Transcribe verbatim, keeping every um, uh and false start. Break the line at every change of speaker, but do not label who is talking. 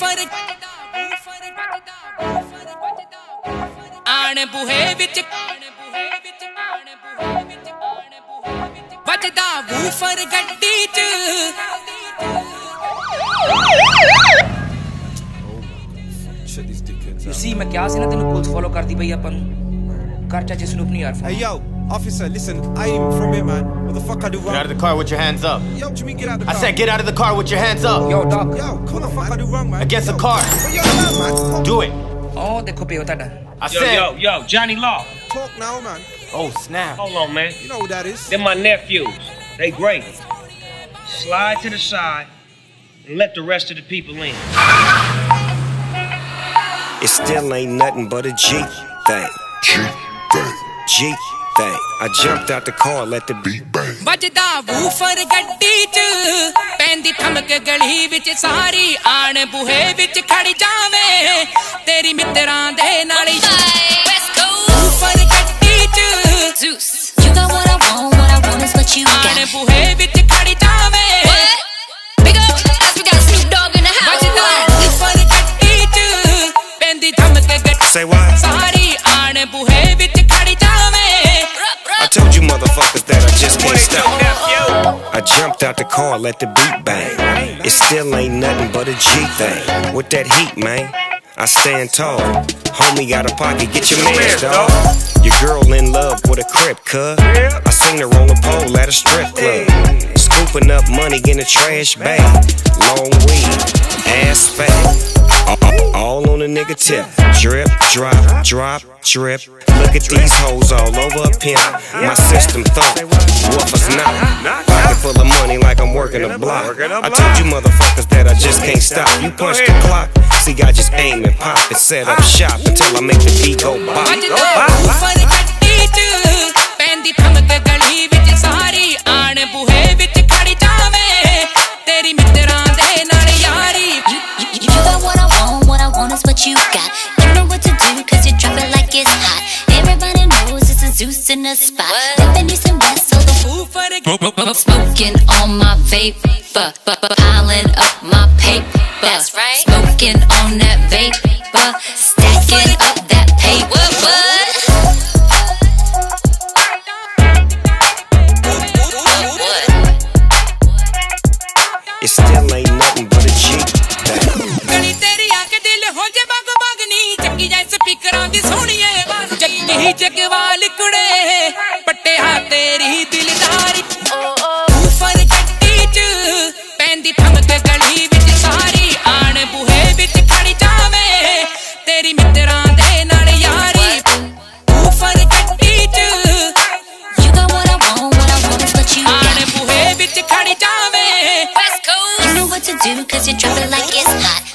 Woofer आण बुहे विच वजदा woofer गड्डी च You see, मैं क्या से ना तेनू पुलिस फॉलो करती पई अपन कर चाचे स्नूप नहीं यार.
Hey yo, officer, listen, I ain't from here, man. What the fuck I do wrong?
Get out of the car with your hands up.
Yo, Jimmy, get out of the car.
I said get out of the car with your hands up.
Yo, dog.
Yo, what the fuck I do wrong, man?
Against the car.
But yo, no, man.
Do it.
Oh, देखो पे होता डा.
I
Yo,
said.
yo, yo, Johnny Law.
Talk now, man.
Oh snap.
Hold on, man.
You know who that is.
They're my nephews. They great. Slide to the side and let the rest of the people in.
It still ain't nothing but a G thing.
G thing.
G thing. I jumped out the car, let the beat bang.
वजदा woofer गड्डी च पैंदी ठमक गली विच सारी आण बुहे विच खड़ जावे तेरी मित्रां दे नाल वूफर गड्डी च Zeus.
You got what I want, what I want is what you got.
आण बुहे विच खड़ जावे
Big up, we got Snoop Dogg in the house.
वजदा वूफर गड्डी च पैंदी ठमक गली
Say what?
सारी आण बुहे विच खड़ जावे.
I told you motherfuckers that I just can't stop. I jumped out the car, let the beat bang. It still ain't nothing but a G thing. With that heat, man, I stand tall. Homie got a pocket, get your man, dog. Your girl in love with a crib, cuz. I seen her on a pole at a strip club. Scooping up money in a trash bag. Long weed, ass fat. All on a nigga tip. Drip, drop, drop, drip. Look at these hoes all over a pimp. My system thump, woof us not. Pocket full of money like I'm working a block. I told you motherfuckers that I just can't stop. You punch the clock, see I just aim and pop and set up shop until I make the beat go bop.
वजदा woofer गड्डी च पैंदी ठमक गली विच सारी आण बुहे विच खड़ जावे तेरी मित्रां दे नाल यारी.
You, you, you got what I want, what I want is what you got. You know what to do, cause you drop it like it's hot. Everybody knows it's a Zeus in the spot. Living east and west, so the
woofer
smoking on my vape, piling up my paper. That's right. Smoking on that vape, stacking up that paper. What?
It still ain't nothing but a G thing.
गली तेरी आके दिल हो जे बाग बागनी चक्की जाए स्पीकरां दी सोहणीए जग्गी जगवाल कुड़े पट्टे हा तेरी दिलदारी. वूफर गड्डी च पैंदी ठमक गली विच सारी आण बुहे विच खड़ जावे तेरी मित्रां दे नाल यारी. वूफर गड्डी च
You got what I want, what I want is what you
आण
got.
बुहे विच खड़ जावे.
You know what to do, cause you drop it like it's hot.